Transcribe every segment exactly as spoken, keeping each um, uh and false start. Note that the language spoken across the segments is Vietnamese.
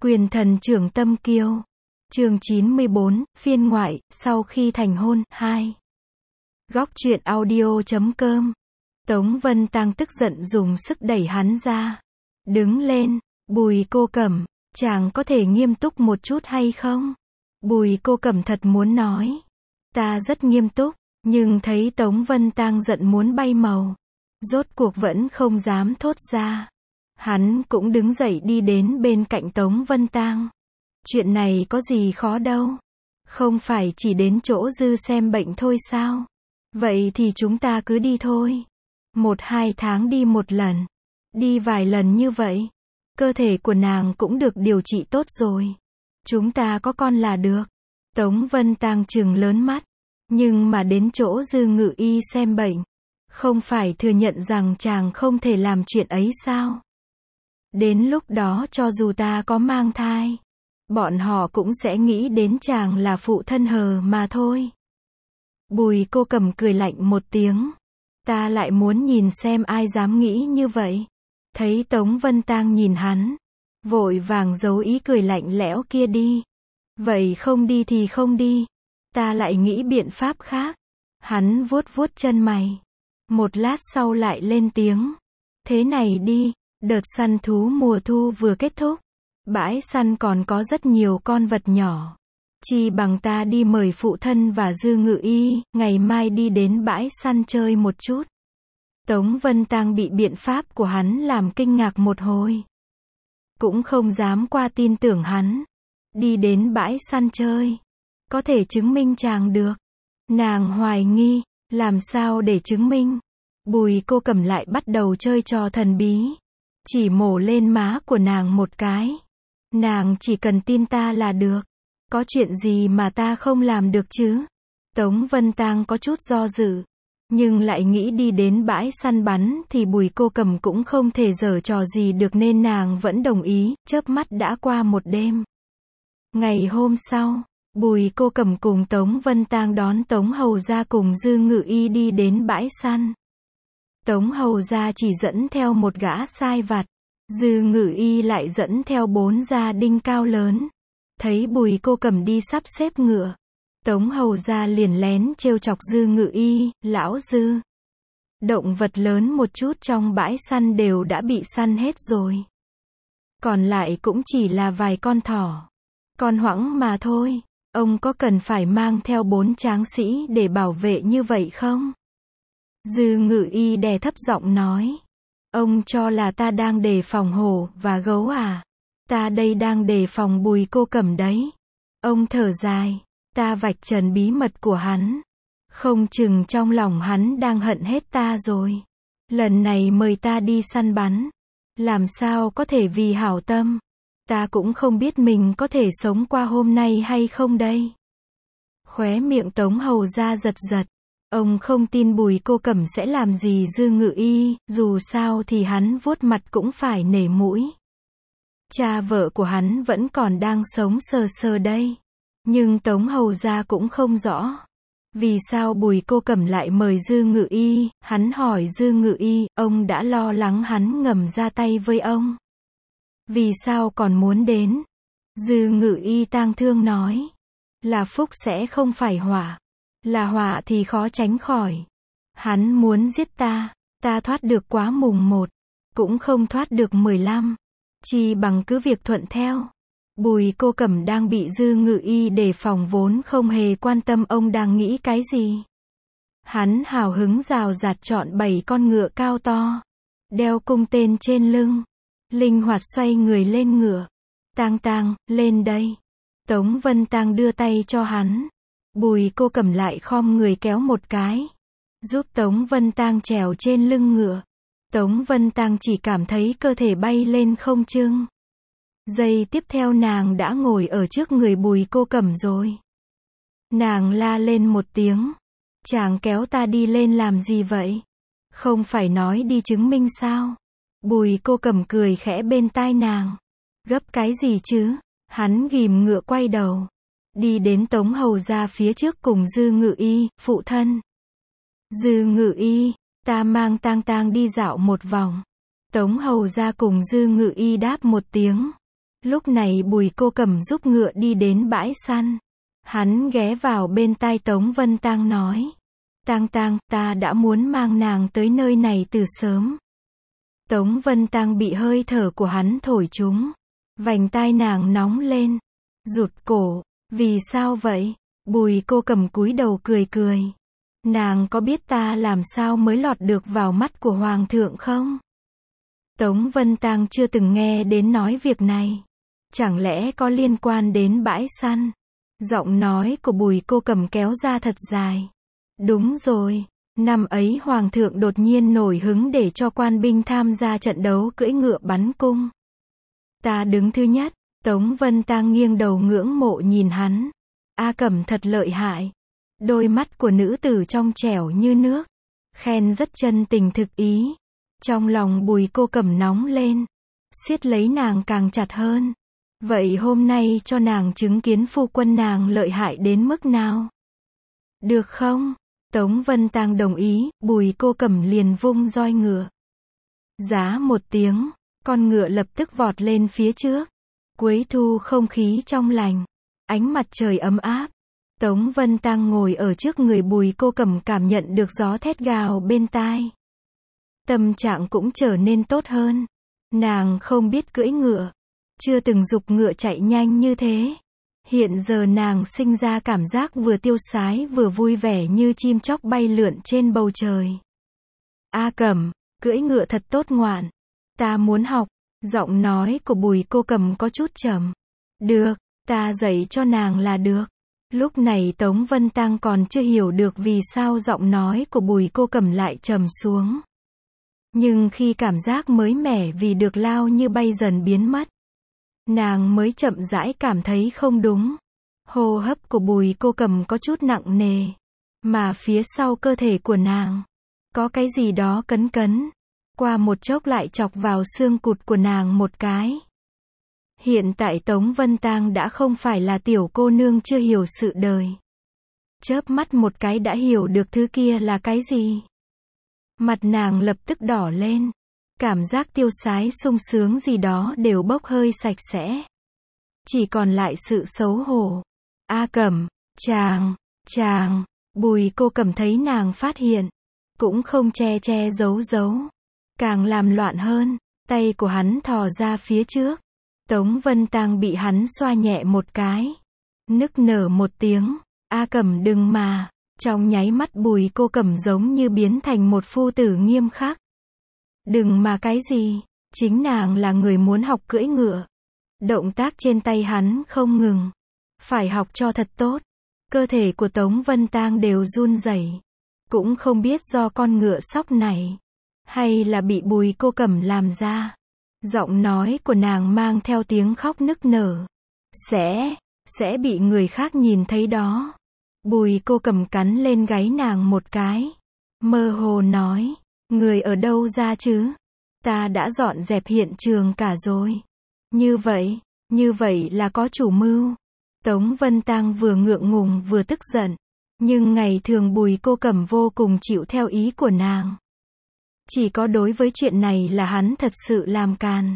Quyền thần trưởng tâm kiêu. Chương chín mươi bốn, phiên ngoại, sau khi thành hôn, hai. Góc truyện audio chấm com. Tống Vân Tang tức giận dùng sức đẩy hắn ra. Đứng lên, Bùi Cô Cẩm, chàng có thể nghiêm túc một chút hay không? Bùi Cô Cẩm thật muốn nói. Ta rất nghiêm túc, nhưng thấy Tống Vân Tang giận muốn bay màu. Rốt cuộc vẫn không dám thốt ra. Hắn cũng đứng dậy đi đến bên cạnh Tống Vân Tang. Chuyện này có gì khó đâu. Không phải chỉ đến chỗ Dư xem bệnh thôi sao? Vậy thì chúng ta cứ đi thôi. Một hai tháng đi một lần. Đi vài lần như vậy. Cơ thể của nàng cũng được điều trị tốt rồi. Chúng ta có con là được. Tống Vân Tang trừng lớn mắt. Nhưng mà đến chỗ Dư Ngự Y xem bệnh. Không phải thừa nhận rằng chàng không thể làm chuyện ấy sao? Đến lúc đó cho dù ta có mang thai, bọn họ cũng sẽ nghĩ đến chàng là phụ thân hờ mà thôi. Bùi Cô Cẩm cười lạnh một tiếng. Ta lại muốn nhìn xem ai dám nghĩ như vậy. Thấy Tống Vân Tang nhìn hắn, vội vàng giấu ý cười lạnh lẽo kia đi. Vậy không đi thì không đi. Ta lại nghĩ biện pháp khác. Hắn vuốt vuốt chân mày. Một lát sau lại lên tiếng. Thế này đi, đợt săn thú mùa thu vừa kết thúc. Bãi săn còn có rất nhiều con vật nhỏ. Chi bằng ta đi mời phụ thân và Dư Ngự Y, ngày mai đi đến bãi săn chơi một chút. Tống Vân Tang bị biện pháp của hắn làm kinh ngạc một hồi. Cũng không dám qua tin tưởng hắn. Đi đến bãi săn chơi. Có thể chứng minh chàng được. Nàng hoài nghi, làm sao để chứng minh? Bùi Cô Cẩm lại bắt đầu chơi trò thần bí. Chỉ mổ lên má của nàng một cái. Nàng chỉ cần tin ta là được. Có chuyện gì mà ta không làm được chứ? Tống Vân Tang có chút do dự. Nhưng lại nghĩ đi đến bãi săn bắn thì Bùi Cô Cẩm cũng không thể giở trò gì được nên nàng vẫn đồng ý. Chớp mắt đã qua một đêm. Ngày hôm sau, Bùi Cô Cẩm cùng Tống Vân Tang đón Tống Hầu Gia cùng Dư Ngự Y đi đến bãi săn. Tống Hầu Gia chỉ dẫn theo một gã sai vặt. Dư Ngự Y lại dẫn theo bốn gia đinh cao lớn. Thấy Bùi Cô Cẩm đi sắp xếp ngựa. Tống Hầu Gia liền lén trêu chọc Dư Ngự Y, lão Dư. Động vật lớn một chút trong bãi săn đều đã bị săn hết rồi. Còn lại cũng chỉ là vài con thỏ. Con hoãng mà thôi. Ông có cần phải mang theo bốn tráng sĩ để bảo vệ như vậy không? Dư Ngự Y đè thấp giọng nói. Ông cho là ta đang đề phòng hổ và gấu à? Ta đây đang đề phòng Bùi Cô Cẩm đấy. Ông thở dài. Ta vạch trần bí mật của hắn. Không chừng trong lòng hắn đang hận hết ta rồi. Lần này mời ta đi săn bắn. Làm sao có thể vì hảo tâm. Ta cũng không biết mình có thể sống qua hôm nay hay không đây. Khóe miệng Tống Hầu Gia giật giật. Ông không tin Bùi Cô Cẩm sẽ làm gì Dư Ngự Y, dù sao thì hắn vuốt mặt cũng phải nể mũi. Cha vợ của hắn vẫn còn đang sống sờ sờ đây. Nhưng Tống Hầu Gia cũng không rõ. Vì sao Bùi Cô Cẩm lại mời Dư Ngự Y, hắn hỏi Dư Ngự Y, ông đã lo lắng hắn ngầm ra tay với ông. Vì sao còn muốn đến? Dư Ngự Y tang thương nói. Là phúc sẽ không phải họa. Là họa thì khó tránh khỏi. Hắn muốn giết ta, ta thoát được quá mùng một. Cũng không thoát được mười lăm. Chỉ bằng cứ việc thuận theo. Bùi Cô Cẩm đang bị Dư Ngự Y đề phòng vốn không hề quan tâm ông đang nghĩ cái gì. Hắn hào hứng rào rạt chọn bảy con ngựa cao to. Đeo cung tên trên lưng. Linh hoạt xoay người lên ngựa. Tang Tang, lên đây. Tống Vân Tang đưa tay cho hắn. Bùi Cô Cẩm lại khom người kéo một cái. Giúp Tống Vân Tang trèo trên lưng ngựa. Tống Vân Tang chỉ cảm thấy cơ thể bay lên không trung. Giây tiếp theo nàng đã ngồi ở trước người Bùi Cô Cẩm rồi. Nàng la lên một tiếng. Chàng kéo ta đi lên làm gì vậy? Không phải nói đi chứng minh sao? Bùi Cô Cẩm cười khẽ bên tai nàng. Gấp cái gì chứ? Hắn ghìm ngựa quay đầu. Đi đến Tống Hầu Gia phía trước cùng Dư Ngự Y, phụ thân. Dư Ngự Y, ta mang Tang Tang đi dạo một vòng. Tống Hầu Gia cùng Dư Ngự Y đáp một tiếng. Lúc này Bùi Cô Cầm giúp ngựa đi đến bãi săn. Hắn ghé vào bên tai Tống Vân Tang nói. Tang Tang, ta đã muốn mang nàng tới nơi này từ sớm. Tống Vân Tang bị hơi thở của hắn thổi trúng. Vành tai nàng nóng lên. Rụt cổ. Vì sao vậy? Bùi Cô Cầm cúi đầu cười cười. Nàng có biết ta làm sao mới lọt được vào mắt của Hoàng thượng không? Tống Vân Tang chưa từng nghe đến nói việc này. Chẳng lẽ có liên quan đến bãi săn? Giọng nói của Bùi Cô Cầm kéo ra thật dài. Đúng rồi. Năm ấy Hoàng thượng đột nhiên nổi hứng để cho quan binh tham gia trận đấu cưỡi ngựa bắn cung. Ta đứng thứ nhất. Tống Vân Tang nghiêng đầu ngưỡng mộ nhìn hắn. A Cẩm thật lợi hại. Đôi mắt của nữ tử trong trẻo như nước. Khen rất chân tình thực ý. Trong lòng Bùi Cô Cầm nóng lên. Siết lấy nàng càng chặt hơn. Vậy hôm nay cho nàng chứng kiến phu quân nàng lợi hại đến mức nào? Được không? Tống Vân Tang đồng ý, Bùi Cô Cầm liền vung roi ngựa. Giá một tiếng, con ngựa lập tức vọt lên phía trước. Cuối thu không khí trong lành. Ánh mặt trời ấm áp. Tống Vân Tang ngồi ở trước người Bùi Cô Cầm cảm nhận được gió thét gào bên tai. Tâm trạng cũng trở nên tốt hơn. Nàng không biết cưỡi ngựa. Chưa từng giục ngựa chạy nhanh như thế. Hiện giờ nàng sinh ra cảm giác vừa tiêu sái vừa vui vẻ như chim chóc bay lượn trên bầu trời. A Cẩm, cưỡi ngựa thật tốt ngoạn. Ta muốn học. Giọng nói của Bùi Cô Cầm có chút trầm. Được, ta dạy cho nàng là được. Lúc này Tống Vân Tang còn chưa hiểu được vì sao giọng nói của Bùi Cô Cầm lại trầm xuống. Nhưng khi cảm giác mới mẻ vì được lao như bay dần biến mất, nàng mới chậm rãi cảm thấy không đúng. Hô hấp của Bùi Cô Cầm có chút nặng nề. Mà phía sau cơ thể của nàng, có cái gì đó cấn cấn. Qua một chốc lại chọc vào xương cụt của nàng một cái. Hiện tại Tống Vân Tang đã không phải là tiểu cô nương chưa hiểu sự đời. Chớp mắt một cái đã hiểu được thứ kia là cái gì. Mặt nàng lập tức đỏ lên. Cảm giác tiêu sái sung sướng gì đó đều bốc hơi sạch sẽ. Chỉ còn lại sự xấu hổ. A Cẩm, chàng, chàng, Bùi Cô Cầm thấy nàng phát hiện. Cũng không che che giấu giấu. Càng làm loạn hơn, tay của hắn thò ra phía trước. Tống Vân Tang bị hắn xoa nhẹ một cái. Nức nở một tiếng. A Cẩm đừng mà. Trong nháy mắt Bùi Cô Cầm giống như biến thành một phu tử nghiêm khắc. Đừng mà cái gì, chính nàng là người muốn học cưỡi ngựa. Động tác trên tay hắn không ngừng. Phải học cho thật tốt. Cơ thể của Tống Vân Tang đều run rẩy. Cũng không biết do con ngựa sóc này, hay là bị Bùi Cô Cầm làm ra. Giọng nói của nàng mang theo tiếng khóc nức nở. Sẽ, sẽ bị người khác nhìn thấy đó. Bùi Cô Cầm cắn lên gáy nàng một cái. Mơ hồ nói. Người ở đâu ra chứ? Ta đã dọn dẹp hiện trường cả rồi. Như vậy, như vậy là có chủ mưu. Tống Vân Tang vừa ngượng ngùng vừa tức giận. Nhưng ngày thường Bùi Cô Cầm vô cùng chịu theo ý của nàng. Chỉ có đối với chuyện này là hắn thật sự làm càn.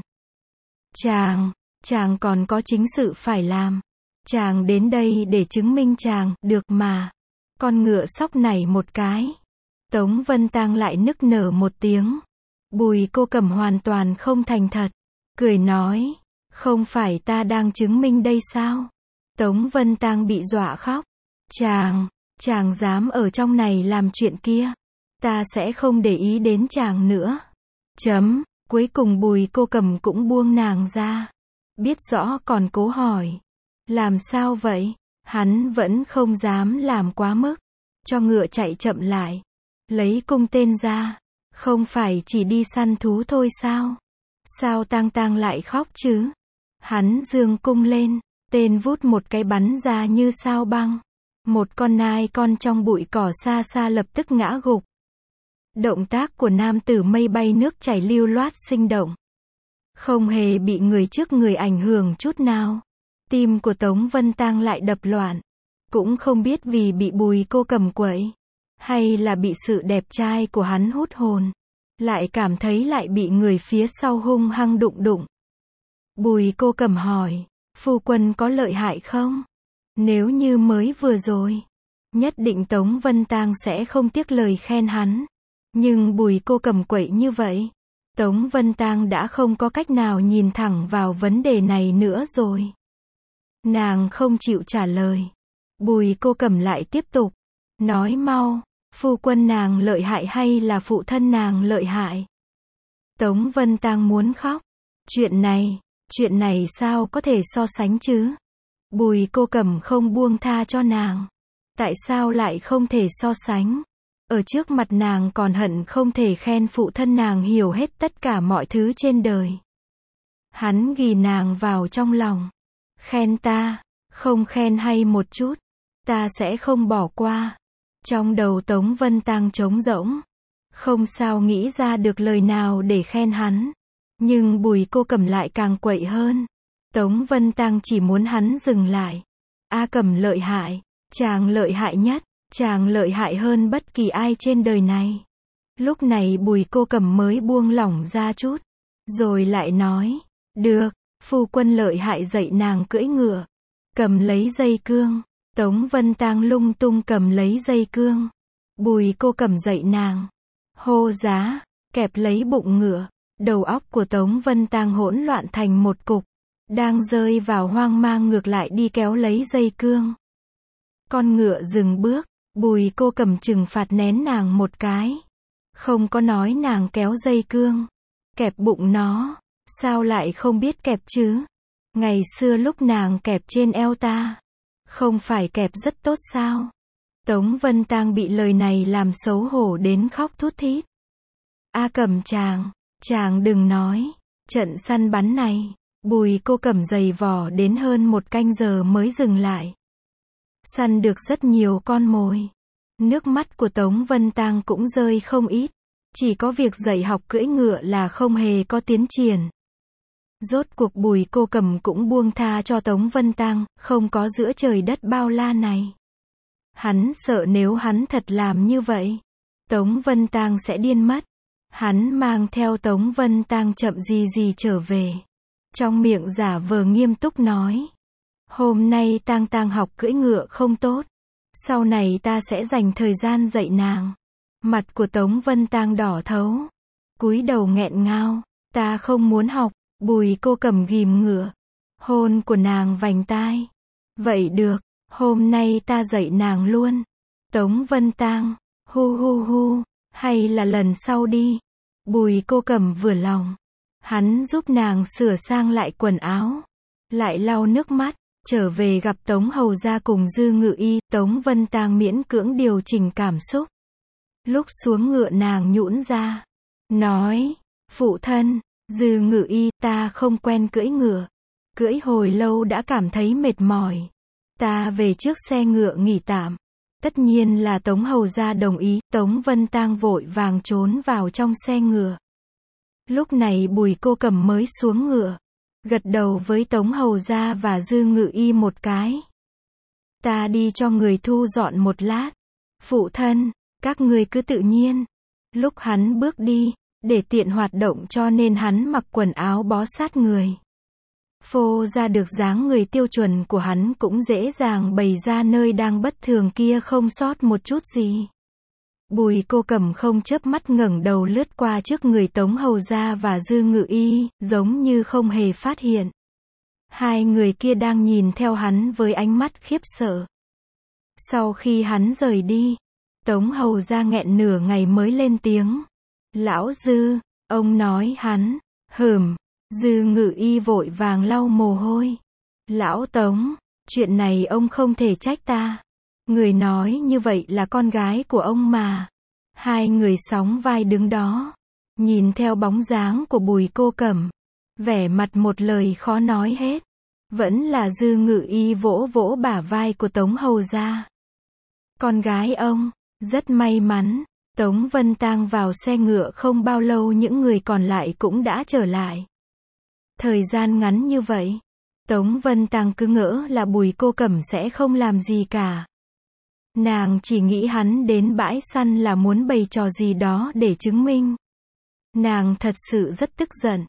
Chàng, chàng còn có chính sự phải làm. Chàng đến đây để chứng minh chàng, được mà. Con ngựa sóc này một cái. Tống Vân Tang lại nức nở một tiếng. Bùi Cô Cầm hoàn toàn không thành thật. Cười nói, không phải ta đang chứng minh đây sao? Tống Vân Tang bị dọa khóc. Chàng, chàng dám ở trong này làm chuyện kia. Ta sẽ không để ý đến chàng nữa. Chấm, cuối cùng Bùi Cô Cầm cũng buông nàng ra. Biết rõ còn cố hỏi. Làm sao vậy? Hắn vẫn không dám làm quá mức. Cho ngựa chạy chậm lại. Lấy cung tên ra. Không phải chỉ đi săn thú thôi sao? Sao Tang Tang lại khóc chứ? Hắn giương cung lên. Tên vút một cái bắn ra như sao băng. Một con nai con trong bụi cỏ xa xa lập tức ngã gục. Động tác của nam tử mây bay nước chảy lưu loát sinh động. Không hề bị người trước người ảnh hưởng chút nào. Tim của Tống Vân Tang lại đập loạn. Cũng không biết vì bị Bùi Cô Cầm quậy, hay là bị sự đẹp trai của hắn hút hồn. Lại cảm thấy lại bị người phía sau hung hăng đụng đụng. Bùi Cô Cẩm hỏi, phu quân có lợi hại không? Nếu như mới vừa rồi, nhất định Tống Vân Tang sẽ không tiếc lời khen hắn. Nhưng Bùi Cô Cẩm quậy như vậy, Tống Vân Tang đã không có cách nào nhìn thẳng vào vấn đề này nữa rồi. Nàng không chịu trả lời. Bùi Cô Cẩm lại tiếp tục, nói mau, phu quân nàng lợi hại hay là phụ thân nàng lợi hại? Tống Vân Tang muốn khóc. Chuyện này, chuyện này sao có thể so sánh chứ? Bùi Cô Cẩm không buông tha cho nàng. Tại sao lại không thể so sánh? Ở trước mặt nàng còn hận không thể khen phụ thân nàng hiểu hết tất cả mọi thứ trên đời. Hắn ghì nàng vào trong lòng. Khen ta, không khen hay một chút, ta sẽ không bỏ qua. Trong đầu Tống Vân Tang trống rỗng, không sao nghĩ ra được lời nào để khen hắn. Nhưng Bùi Cô Cẩm lại càng quậy hơn. Tống Vân Tang chỉ muốn hắn dừng lại. A Cẩm lợi hại, chàng lợi hại nhất, chàng lợi hại hơn bất kỳ ai trên đời này. Lúc này Bùi Cô Cẩm mới buông lỏng ra chút, rồi lại nói, được, phu quân lợi hại dạy nàng cưỡi ngựa. Cầm lấy dây cương. Tống Vân Tang lung tung cầm lấy dây cương. Bùi Cô Cẩm dạy nàng. Hô giá, kẹp lấy bụng ngựa. Đầu óc của Tống Vân Tang hỗn loạn thành một cục. Đang rơi vào hoang mang ngược lại đi kéo lấy dây cương. Con ngựa dừng bước. Bùi Cô Cẩm trừng phạt nén nàng một cái. Không có nói nàng kéo dây cương. Kẹp bụng nó. Sao lại không biết kẹp chứ? Ngày xưa lúc nàng kẹp trên eo ta, không phải kẹp rất tốt sao? Tống Vân Tang bị lời này làm xấu hổ đến khóc thút thít. A Cẩm chàng, chàng đừng nói. Trận săn bắn này, Bùi Cô Cẩm giày vò đến hơn một canh giờ mới dừng lại. Săn được rất nhiều con mồi. Nước mắt của Tống Vân Tang cũng rơi không ít. Chỉ có việc dạy học cưỡi ngựa là không hề có tiến triển. Rốt cuộc Bùi Cô Cẩm cũng buông tha cho Tống Vân Tang, không có giữa trời đất bao la này. Hắn sợ nếu hắn thật làm như vậy, Tống Vân Tang sẽ điên mất. Hắn mang theo Tống Vân Tang chậm gì gì trở về. Trong miệng giả vờ nghiêm túc nói. Hôm nay Tang Tang học cưỡi ngựa không tốt. Sau này ta sẽ dành thời gian dạy nàng. Mặt của Tống Vân Tang đỏ thấu. Cúi đầu nghẹn ngào. Ta không muốn học. Bùi Cô Cẩm ghìm ngựa. Hôn của nàng vành tai. Vậy được, hôm nay ta dạy nàng luôn. Tống Vân Tang, hu hu hu, hay là lần sau đi. Bùi Cô Cẩm vừa lòng. Hắn giúp nàng sửa sang lại quần áo. Lại lau nước mắt, trở về gặp Tống Hầu Gia cùng Dư Ngự Y. Tống Vân Tang miễn cưỡng điều chỉnh cảm xúc. Lúc xuống ngựa nàng nhũn ra. Nói, phụ thân. Dư Ngự Y, ta không quen cưỡi ngựa. Cưỡi hồi lâu đã cảm thấy mệt mỏi. Ta về trước xe ngựa nghỉ tạm. Tất nhiên là Tống Hầu Gia đồng ý. Tống Vân Tang vội vàng trốn vào trong xe ngựa. Lúc này Bùi Cô Cẩm mới xuống ngựa. Gật đầu với Tống Hầu Gia và Dư Ngự Y một cái. Ta đi cho người thu dọn một lát. Phụ thân, các người cứ tự nhiên. Lúc hắn bước đi, để tiện hoạt động cho nên hắn mặc quần áo bó sát người. Phô ra được dáng người tiêu chuẩn của hắn cũng dễ dàng bày ra nơi đang bất thường kia không sót một chút gì. Bùi Cô Cẩm không chớp mắt ngẩng đầu lướt qua trước người Tống Hầu Gia và Dư Ngự Y, giống như không hề phát hiện. Hai người kia đang nhìn theo hắn với ánh mắt khiếp sợ. Sau khi hắn rời đi, Tống Hầu Gia nghẹn nửa ngày mới lên tiếng. Lão Dư, ông nói hắn, hừm, Dư Ngự Y vội vàng lau mồ hôi. Lão Tống, chuyện này ông không thể trách ta. Người nói như vậy là con gái của ông mà. Hai người sóng vai đứng đó, nhìn theo bóng dáng của Bùi Cô Cẩm. Vẻ mặt một lời khó nói hết. Vẫn là Dư Ngự Y vỗ vỗ bả vai của Tống Hầu Gia. Con gái ông, rất may mắn. Tống Vân Tang vào xe ngựa không bao lâu những người còn lại cũng đã trở lại. Thời gian ngắn như vậy, Tống Vân Tang cứ ngỡ là Bùi Cô Cẩm sẽ không làm gì cả. Nàng chỉ nghĩ hắn đến bãi săn là muốn bày trò gì đó để chứng minh. Nàng thật sự rất tức giận.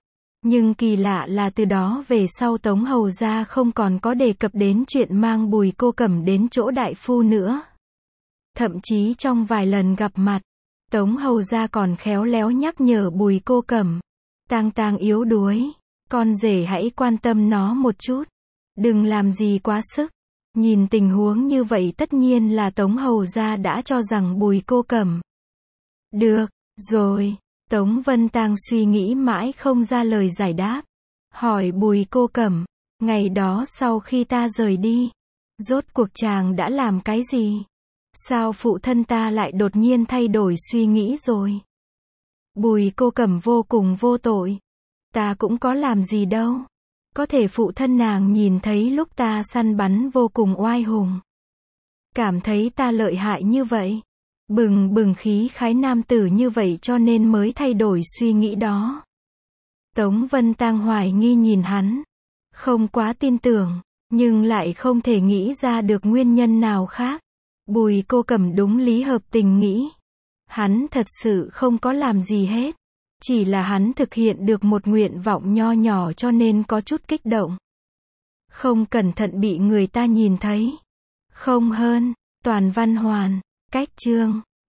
Nhưng kỳ lạ là từ đó về sau Tống Hầu gia không còn có đề cập đến chuyện mang Bùi Cô Cẩm đến chỗ đại phu nữa. Thậm chí trong vài lần gặp mặt, Tống Hầu gia còn khéo léo nhắc nhở Bùi Cô Cẩm. Tang Tang yếu đuối, con rể hãy quan tâm nó một chút. Đừng làm gì quá sức. Nhìn tình huống như vậy tất nhiên là Tống Hầu gia đã cho rằng Bùi Cô Cẩm. Được, rồi. Tống Vân Tang suy nghĩ mãi không ra lời giải đáp. Hỏi Bùi Cô Cẩm, ngày đó sau khi ta rời đi, rốt cuộc chàng đã làm cái gì? Sao phụ thân ta lại đột nhiên thay đổi suy nghĩ rồi? Bùi Cô Cẩm vô cùng vô tội. Ta cũng có làm gì đâu. Có thể phụ thân nàng nhìn thấy lúc ta săn bắn vô cùng oai hùng. Cảm thấy ta lợi hại như vậy. Bừng bừng khí khái nam tử như vậy cho nên mới thay đổi suy nghĩ đó. Tống Vân Tang hoài nghi nhìn hắn. Không quá tin tưởng, nhưng lại không thể nghĩ ra được nguyên nhân nào khác. Bùi Cô Cẩm đúng lý hợp tình nghĩ. Hắn thật sự không có làm gì hết. Chỉ là hắn thực hiện được một nguyện vọng nho nhỏ cho nên có chút kích động. Không cẩn thận bị người ta nhìn thấy. Không hơn, toàn văn hoàn, cách chương.